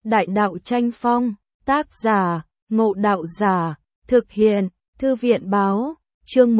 Đại đạo tranh phong, tác giả, Ngộ Đạo Giả, thực hiện, Thư viện báo, chương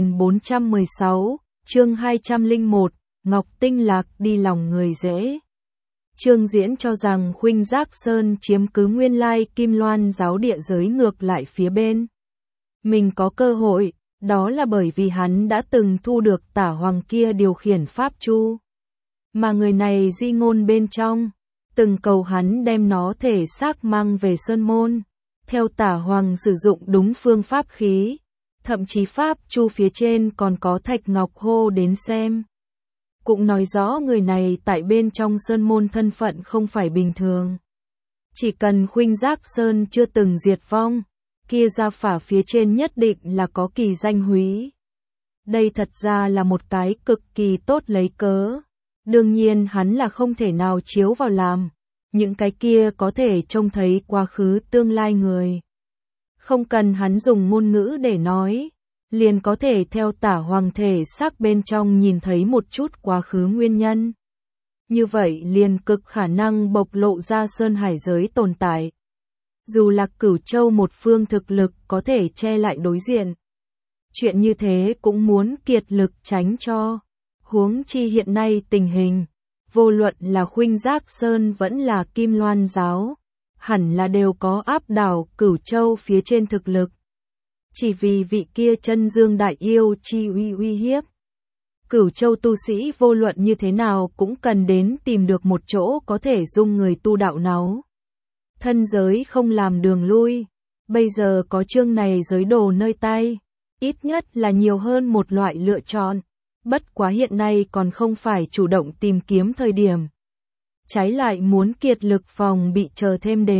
1416, chương 201, Ngọc Tinh Lạc đi lòng người dễ. Trương Diễn cho rằng Khuynh Giác Sơn chiếm cứ nguyên lai Kim Loan giáo địa giới ngược lại phía bên. Mình có cơ hội, đó là bởi vì hắn đã từng thu được Tả Hoàng kia điều khiển Pháp Chu. Mà người này di ngôn bên trong, từng cầu hắn đem nó thể xác mang về Sơn Môn. Theo Tả Hoàng sử dụng đúng phương pháp khí, thậm chí Pháp Chu phía trên còn có thạch ngọc hô đến xem. Cũng nói rõ người này tại bên trong Sơn Môn thân phận không phải bình thường. Chỉ cần Khuynh Giác Sơn chưa từng diệt vong, kia gia phả phía trên nhất định là có kỳ danh húy. Đây thật ra là một cái cực kỳ tốt lấy cớ. Đương nhiên hắn là không thể nào chiếu vào làm. Những cái kia có thể trông thấy quá khứ tương lai người. Không cần hắn dùng ngôn ngữ để nói, liền có thể theo Tả Hoàng thể xác bên trong nhìn thấy một chút quá khứ nguyên nhân. Như vậy liền cực khả năng bộc lộ ra sơn hải giới tồn tại. Dù là Cửu Châu một phương thực lực có thể che lại đối diện. Chuyện như thế cũng muốn kiệt lực tránh cho. Huống chi hiện nay tình hình, vô luận là Khuynh Giác Sơn vẫn là Kim Loan giáo, hẳn là đều có áp đảo Cửu Châu phía trên thực lực. Chỉ vì vị kia chân dương đại yêu chi uy hiếp. Cửu Châu tu sĩ vô luận như thế nào cũng cần đến tìm được một chỗ có thể dung người tu đạo náu. Thân giới không làm đường lui, bây giờ có chương này giới đồ nơi tay, ít nhất là nhiều hơn một loại lựa chọn. Bất quá hiện nay còn không phải chủ động tìm kiếm thời điểm. Trái lại muốn kiệt lực phòng bị chờ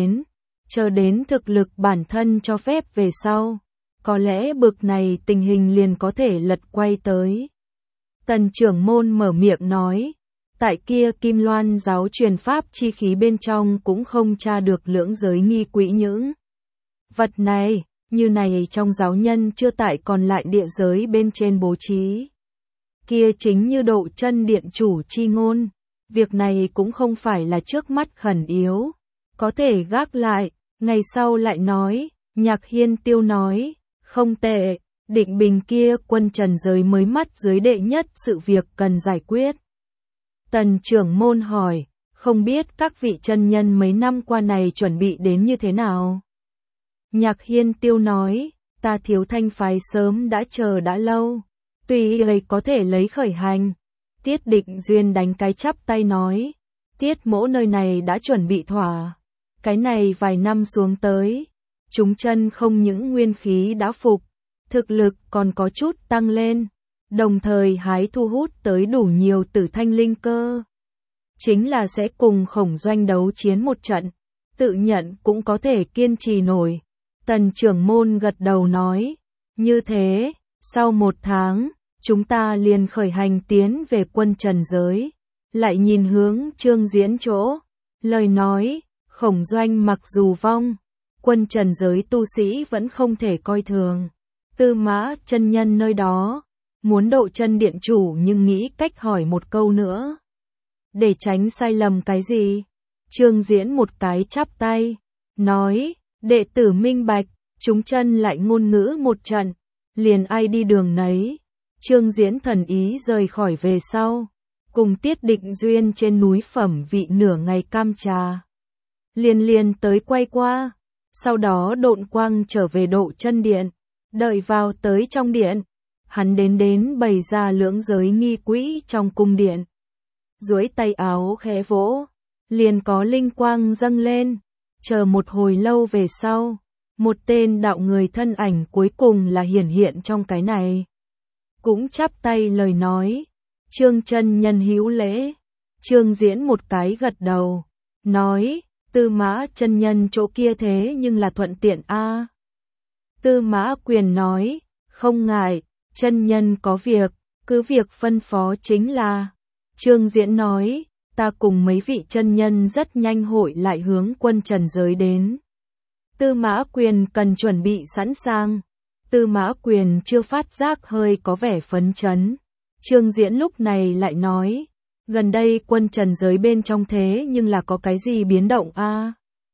đến thực lực bản thân cho phép về sau. Có lẽ bực này tình hình liền có thể lật quay tới. Tần trưởng môn mở miệng nói, tại kia Kim Loan giáo truyền pháp chi khí bên trong cũng không tra được lưỡng giới nghi quỹ những vật này, như này trong giáo nhân chưa tại còn lại địa giới bên trên bố trí. Kia chính như Độ Chân điện chủ chi ngôn, việc này cũng không phải là trước mắt khẩn yếu, có thể gác lại, ngày sau lại nói. Nhạc Hiên Tiêu nói, không tệ, định bình kia quân trần giới mới mắt dưới đệ nhất sự việc cần giải quyết. Tần trưởng môn hỏi, không biết các vị chân nhân mấy năm qua này chuẩn bị đến như thế nào? Nhạc Hiên Tiêu nói, ta Thiếu Thanh phái sớm đã chờ đã lâu. Tuy ấy có thể lấy khởi hành, Tiết Định Duyên đánh cái chắp tay nói, Tiết mỗ nơi này đã chuẩn bị thỏa. Cái này vài năm xuống tới, chúng chân không những nguyên khí đã phục, thực lực còn có chút tăng lên, đồng thời hái thu hút tới đủ nhiều tử thanh linh cơ. Chính là sẽ cùng Khổng Doanh đấu chiến một trận, tự nhận cũng có thể kiên trì nổi. Tần trưởng môn gật đầu nói, như thế. Sau 1 tháng, chúng ta liền khởi hành tiến về quân trần giới. Lại nhìn hướng Trương Diễn chỗ. Lời nói, Khổng Doanh mặc dù vong, quân trần giới tu sĩ vẫn không thể coi thường. Tư Mã chân nhân nơi đó, muốn Độ Chân điện chủ nhưng nghĩ cách hỏi một câu nữa. Để tránh sai lầm cái gì? Trương Diễn một cái chắp tay, nói, đệ tử minh bạch, chúng chân lại ngôn ngữ một trận. Liền ai đi đường nấy. Trương Diễn thần ý rời khỏi về sau, cùng Tiết Định Duyên trên núi phẩm vị nửa ngày cam trà. Liền tới quay qua, sau đó độn quang trở về Độ Chân điện, đợi vào tới trong điện, hắn đến bày ra lưỡng giới nghi quỹ trong cung điện. Duỗi tay áo khẽ vỗ, liền có linh quang dâng lên, chờ một hồi lâu về sau. Một tên đạo người thân ảnh cuối cùng là hiển hiện trong cái này. Cũng chắp tay lời nói, Trương chân nhân hữu lễ. Trương Diễn một cái gật đầu, nói, Tư Mã chân nhân chỗ kia thế nhưng là thuận tiện a. Tư Mã Quyền nói, không ngại, chân nhân có việc, cứ việc phân phó chính là. Trương Diễn nói, ta cùng mấy vị chân nhân rất nhanh hội lại hướng quân trần giới đến. Tư Mã Quyền cần chuẩn bị sẵn sàng. Tư Mã Quyền chưa phát giác hơi có vẻ phấn chấn. Trương Diễn lúc này lại nói, gần đây quân trần giới bên trong thế nhưng là có cái gì biến động a?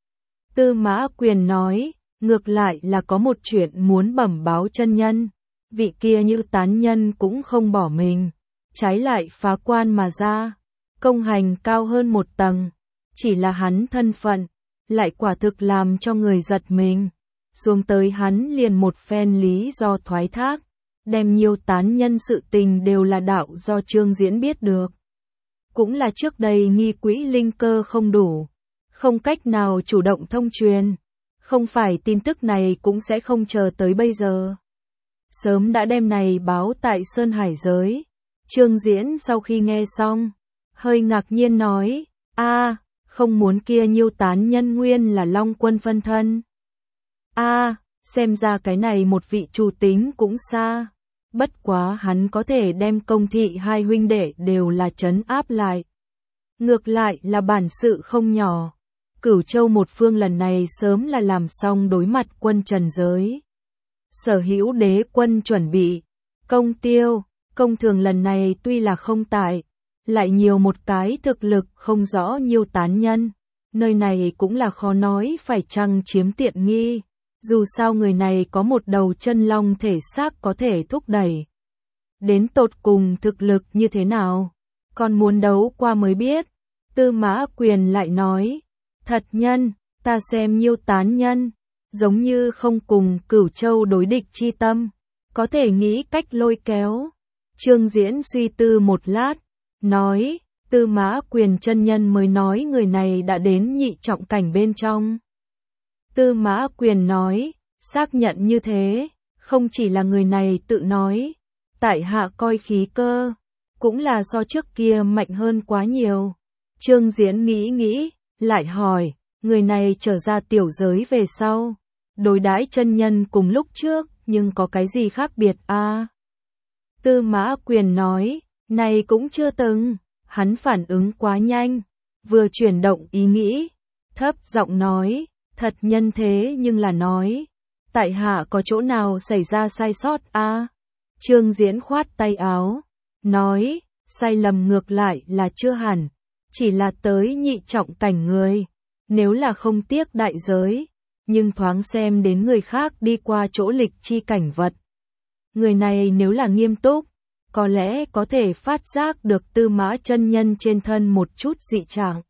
Tư Mã Quyền nói, ngược lại là có một chuyện muốn bẩm báo chân nhân. Vị kia Như Tán nhân cũng không bỏ mình, trái lại phá quan mà ra, công hành cao hơn một tầng. Chỉ là hắn thân phận, lại quả thực làm cho người giật mình. Xuống tới hắn liền một phen lý do thoái thác, đem Nhiêu Tán nhân sự tình đều là đạo do Trương Diễn biết được. Cũng là trước đây nghi quỹ linh cơ không đủ, không cách nào chủ động thông truyền, không phải tin tức này cũng sẽ không chờ tới bây giờ. Sớm đã đem này báo tại Sơn Hải giới. Trương Diễn sau khi nghe xong, hơi ngạc nhiên nói, không muốn kia Nhiêu Tán nhân nguyên là Long Quân phân thân. Xem ra cái này một vị chủ tính cũng xa. Bất quá hắn có thể đem Công Thị hai huynh đệ đều là trấn áp lại. Ngược lại là bản sự không nhỏ. Cửu Châu một phương lần này sớm là làm xong đối mặt quân trần giới. Sở hữu đế quân chuẩn bị. Công Tiêu, Công Thường lần này tuy là không tại, lại nhiều một cái thực lực không rõ Nhiêu Tán nhân. Nơi này cũng là khó nói phải chăng chiếm tiện nghi. Dù sao người này có một đầu chân long thể xác có thể thúc đẩy. Đến tột cùng thực lực như thế nào? Còn muốn đấu qua mới biết. Tư Mã Quyền lại nói, thật nhân, ta xem Nhiêu Tán nhân, giống như không cùng Cửu Châu đối địch chi tâm, có thể nghĩ cách lôi kéo. Trương Diễn suy tư một lát, nói, Tư Mã Quyền chân nhân mới nói người này đã đến nhị trọng cảnh bên trong. Tư Mã Quyền nói, xác nhận như thế, không chỉ là người này tự nói, tại hạ coi khí cơ, cũng là so trước kia mạnh hơn quá nhiều. Trương Diễn nghĩ, lại hỏi, người này trở ra tiểu giới về sau, đối đãi chân nhân cùng lúc trước, nhưng có cái gì khác biệt Tư Mã Quyền nói, này cũng chưa từng, hắn phản ứng quá nhanh, vừa chuyển động ý nghĩ, thấp giọng nói, thật nhân thế nhưng là nói, tại hạ có chỗ nào xảy ra sai sót Trương Diễn khoát tay áo, nói, sai lầm ngược lại là chưa hẳn, chỉ là tới nhị trọng cảnh người, nếu là không tiếc đại giới, nhưng thoáng xem đến người khác đi qua chỗ lịch chi cảnh vật. Người này nếu là nghiêm túc, có lẽ có thể phát giác được Tư Mã chân nhân trên thân một chút dị trạng.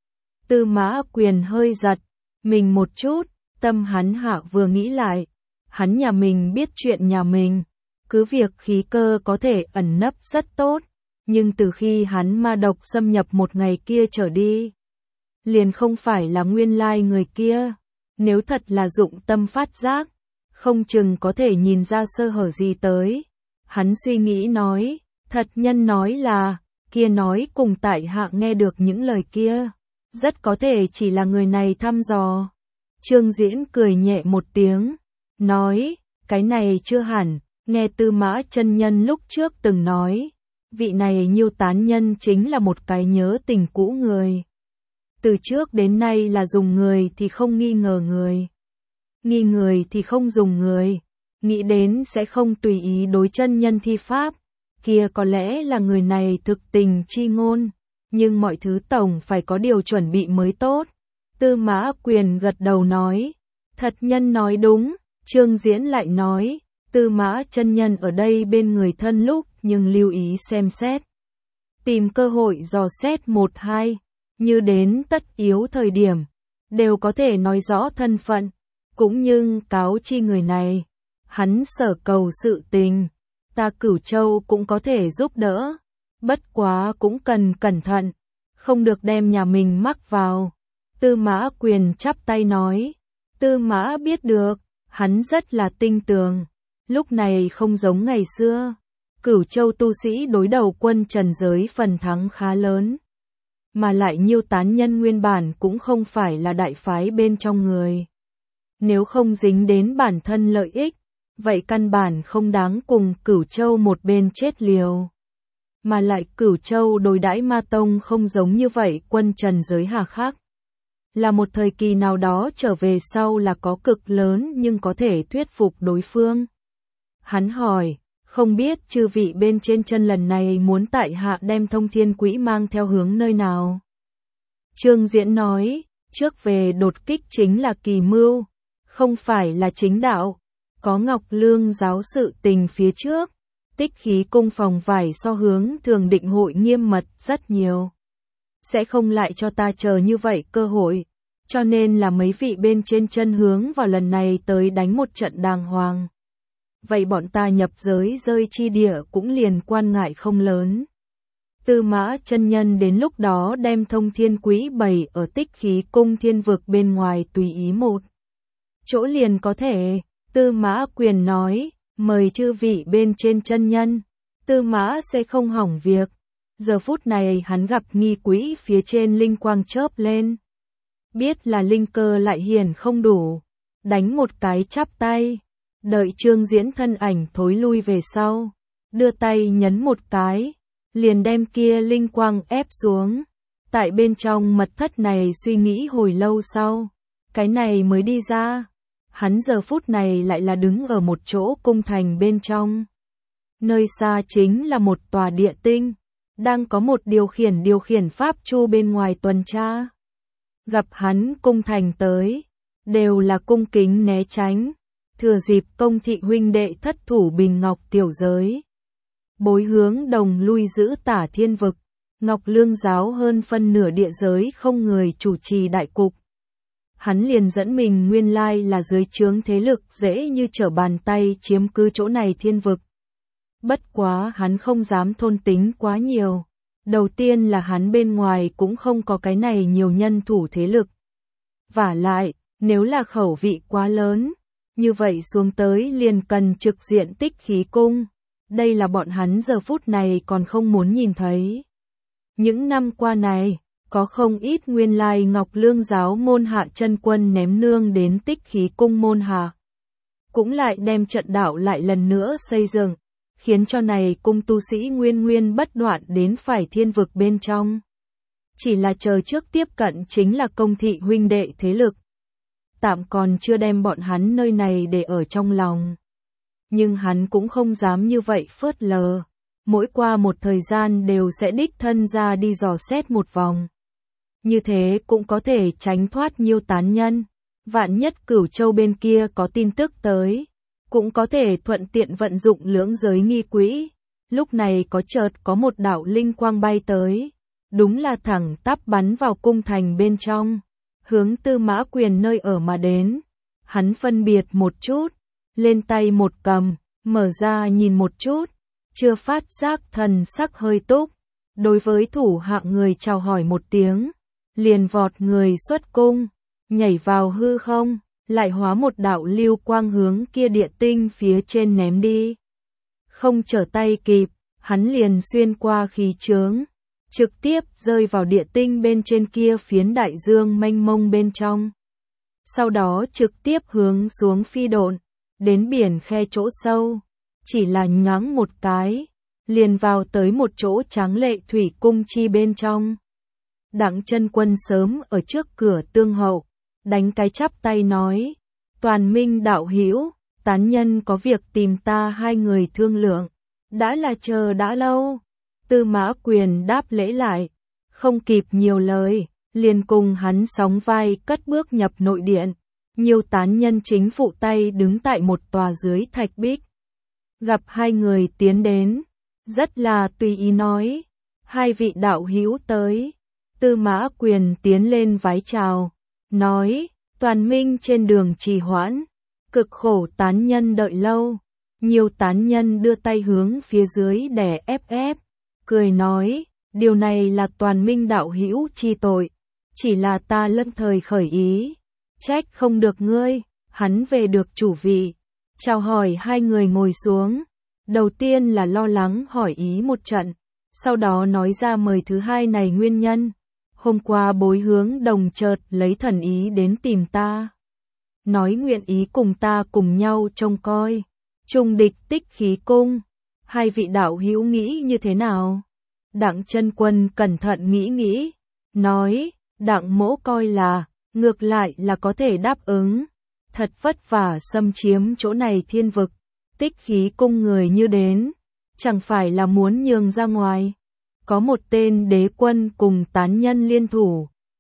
Tư Mã Quyền hơi giật mình một chút, tâm hắn hạ vừa nghĩ lại, hắn nhà mình biết chuyện nhà mình, cứ việc khí cơ có thể ẩn nấp rất tốt, nhưng từ khi hắn ma độc xâm nhập một ngày kia trở đi, liền không phải là nguyên lai người kia, nếu thật là dụng tâm phát giác, không chừng có thể nhìn ra sơ hở gì tới. Hắn suy nghĩ nói, thật nhân nói là, kia nói cùng tại hạ nghe được những lời kia, rất có thể chỉ là người này thăm dò. Trương Diễn cười nhẹ một tiếng, nói, cái này chưa hẳn, nghe Tư Mã chân nhân lúc trước từng nói, vị này Nhiêu Tán nhân chính là một cái nhớ tình cũ người. Từ trước đến nay là dùng người thì không nghi ngờ người, nghi người thì không dùng người, nghĩ đến sẽ không tùy ý đối chân nhân thi pháp, kia có lẽ là người này thực tình chi ngôn, nhưng mọi thứ tổng phải có điều chuẩn bị mới tốt. Tư Mã Quyền gật đầu nói, thật nhân nói đúng. Trương Diễn lại nói, Tư Mã chân nhân ở đây bên người thân lúc nhưng lưu ý xem xét, tìm cơ hội dò xét một hai, như đến tất yếu thời điểm, đều có thể nói rõ thân phận, cũng như cáo chi người này, hắn sở cầu sự tình, ta Cửu Châu cũng có thể giúp đỡ, bất quá cũng cần cẩn thận, không được đem nhà mình mắc vào. Tư Mã Quyền chắp tay nói, Tư Mã biết được, hắn rất là tinh tường, lúc này không giống ngày xưa, Cửu Châu tu sĩ đối đầu quân trần giới phần thắng khá lớn, mà lại Nhiêu Tán nhân nguyên bản cũng không phải là đại phái bên trong người. Nếu không dính đến bản thân lợi ích, vậy căn bản không đáng cùng Cửu Châu một bên chết liều. Mà lại Cửu Châu đối đãi Ma Tông không giống như vậy quân trần giới hà khắc. Là một thời kỳ nào đó trở về sau là có cực lớn nhưng có thể thuyết phục đối phương. Hắn hỏi, không biết chư vị bên trên chân lần này muốn tại hạ đem Thông Thiên Quỹ mang theo hướng nơi nào? Trương Diễn nói, trước về đột kích chính là kỳ mưu, không phải là chính đạo. Có Ngọc Lương giáo sự tình phía trước, Tích Khí cung phòng vải so hướng thường định hội nghiêm mật rất nhiều. Sẽ không lại cho ta chờ như vậy cơ hội, cho nên là mấy vị bên trên chân hướng vào lần này tới đánh một trận đàng hoàng. Vậy bọn ta nhập giới rơi chi địa cũng liền quan ngại không lớn. Tư Mã chân nhân đến lúc đó đem Thông Thiên Quý bày ở Tích Khí cung thiên vực bên ngoài tùy ý một chỗ liền có thể. Tư Mã Quyền nói, mời chư vị bên trên chân nhân, Tư Mã sẽ không hỏng việc. Giờ phút này hắn gặp nghi quỹ phía trên linh quang chớp lên. Biết là linh cơ lại hiển không đủ, đánh một cái chắp tay, đợi Trương Diễn thân ảnh thối lui về sau, đưa tay nhấn một cái, liền đem kia linh quang ép xuống. Tại bên trong mật thất này suy nghĩ hồi lâu sau, cái này mới đi ra. Hắn giờ phút này lại là đứng ở một chỗ cung thành bên trong. Nơi xa chính là một tòa địa tinh, đang có một điều khiển pháp chu bên ngoài tuần tra. Gặp hắn cung thành tới, đều là cung kính né tránh, thừa dịp Công thị huynh đệ thất thủ bình ngọc tiểu giới. Bối hướng đồng lui giữ Tả Thiên vực, Ngọc Lương giáo hơn phân nửa địa giới không người chủ trì đại cục. Hắn liền dẫn mình nguyên lai là dưới trướng thế lực dễ như trở bàn tay chiếm cứ chỗ này thiên vực. Bất quá hắn không dám thôn tính quá nhiều. Đầu tiên là hắn bên ngoài cũng không có cái này nhiều nhân thủ thế lực. Vả lại, nếu là khẩu vị quá lớn, như vậy xuống tới liền cần trực diện Tích Khí cung. Đây là bọn hắn giờ phút này còn không muốn nhìn thấy. Những năm qua này, có không ít nguyên lai Ngọc Lương giáo môn hạ chân quân ném nương đến Tích Khí cung môn hạ. Cũng lại đem trận đạo lại lần nữa xây dựng, khiến cho này cung tu sĩ nguyên bất đoạn đến phải thiên vực bên trong. Chỉ là chờ trước tiếp cận chính là Công thị huynh đệ thế lực. Tạm còn chưa đem bọn hắn nơi này để ở trong lòng. Nhưng hắn cũng không dám như vậy phớt lờ. Mỗi qua một thời gian đều sẽ đích thân ra đi dò xét một vòng. Như thế cũng có thể tránh thoát nhiều tán nhân. Vạn nhất Cửu Châu bên kia có tin tức tới, cũng có thể thuận tiện vận dụng lưỡng giới nghi quỹ. Lúc này có một đạo linh quang bay tới, đúng là thẳng tắp bắn vào cung thành bên trong, hướng Tư Mã Quyền nơi ở mà đến. Hắn phân biệt một chút, lên tay một cầm, mở ra nhìn một chút, chưa phát giác thần sắc hơi túc, đối với thủ hạ người chào hỏi một tiếng, liền vọt người xuất cung, nhảy vào hư không, lại hóa một đạo lưu quang hướng kia địa tinh phía trên ném đi. Không trở tay kịp, hắn liền xuyên qua khí chướng, trực tiếp rơi vào địa tinh bên trên kia phiến đại dương mênh mông bên trong. Sau đó trực tiếp hướng xuống phi độn, đến biển khe chỗ sâu, chỉ là nhoáng một cái, liền vào tới một chỗ tráng lệ thủy cung chi bên trong. Đặng chân quân sớm ở trước cửa tương hậu, đánh cái chắp tay nói, Toàn Minh đạo hữu, tán nhân có việc tìm ta hai người thương lượng, đã là chờ đã lâu. Tư Mã Quyền đáp lễ lại, không kịp nhiều lời, liền cùng hắn sóng vai cất bước nhập nội điện. Nhiều tán nhân chính phụ tay đứng tại một tòa dưới thạch bích. Gặp hai người tiến đến, rất là tùy ý nói, hai vị đạo hữu tới. Tư Mã Quyền tiến lên vái chào, nói, Toàn Minh trên đường trì hoãn, cực khổ tán nhân đợi lâu. Nhiều tán nhân đưa tay hướng phía dưới đè ép, cười nói, điều này là Toàn Minh đạo hữu chi tội, chỉ là ta lâm thời khởi ý, trách không được ngươi. Hắn về được chủ vị, chào hỏi hai người ngồi xuống, đầu tiên là lo lắng hỏi ý một trận, sau đó nói ra mời thứ hai này nguyên nhân. Hôm qua Bối Hướng Đồng chợt lấy thần ý đến tìm ta, nói nguyện ý cùng ta cùng nhau trông coi trùng địch Tích Khí cung. Hai vị đạo hữu nghĩ như thế nào? Đặng chân quân cẩn thận nghĩ, nói, Đặng mỗ coi là, ngược lại là có thể đáp ứng. Thật vất vả xâm chiếm chỗ này thiên vực, Tích Khí cung người như đến, chẳng phải là muốn nhường ra ngoài. Có một tên đế quân cùng tán nhân liên thủ,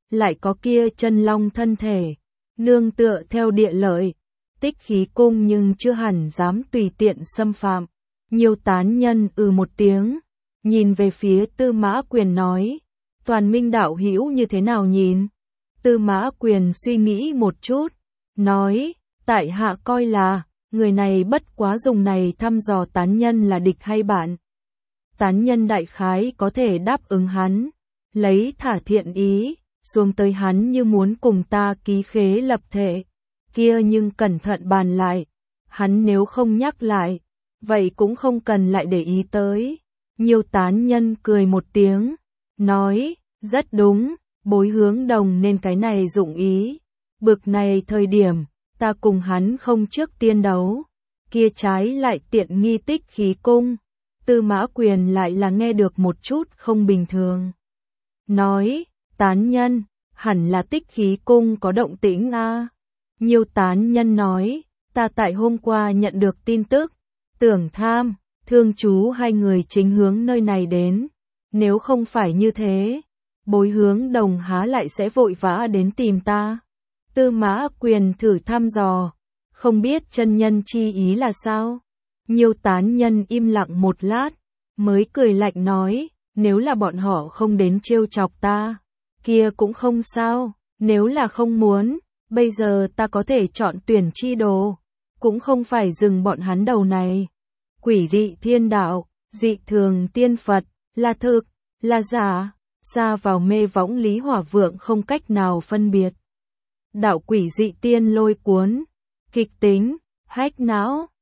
lại có kia chân long thân thể, nương tựa theo địa lợi, Tích Khí Cung nhưng chưa hẳn dám tùy tiện xâm phạm. Nhiều tán nhân một tiếng, nhìn về phía Tư Mã Quyền nói, Toàn Minh đạo hữu như thế nào nhìn? Tư Mã Quyền suy nghĩ một chút, nói, tại hạ coi là, người này bất quá dùng này thăm dò tán nhân là địch hay bạn. Tán nhân đại khái có thể đáp ứng hắn, lấy thả thiện ý, xuống tới hắn như muốn cùng ta ký khế lập thể, kia nhưng cẩn thận bàn lại, hắn nếu không nhắc lại, vậy cũng không cần lại để ý tới. Nhiều tán nhân cười một tiếng, nói, rất đúng, Bối Hướng Đồng nên cái này dụng ý, bực này thời điểm, ta cùng hắn không trước tiên đấu, kia trái lại tiện nghi Tích Khí Cung. Tư Mã Quyền lại là nghe được một chút không bình thường. Nói, tán nhân, hẳn là Tích Khí Cung có động tĩnh a. Nhiều tán nhân nói, ta tại hôm qua nhận được tin tức, Tưởng Tham, Thương Chú hai người chính hướng nơi này đến. Nếu không phải như thế, Bối Hướng Đồng há lại sẽ vội vã đến tìm ta. Tư Mã Quyền thử thăm dò, không biết chân nhân chi ý là sao? Nhiều tán nhân im lặng một lát, mới cười lạnh nói, nếu là bọn họ không đến trêu chọc ta, kia cũng không sao, nếu là không muốn, bây giờ ta có thể chọn tuyển chi đồ, cũng không phải dừng bọn hắn đầu này. Quỷ dị thiên đạo, dị thường tiên Phật, là thực, là giả, xa vào mê võng Lý Hỏa Vượng không cách nào phân biệt. Đạo quỷ dị tiên lôi cuốn, kịch tính, hách não.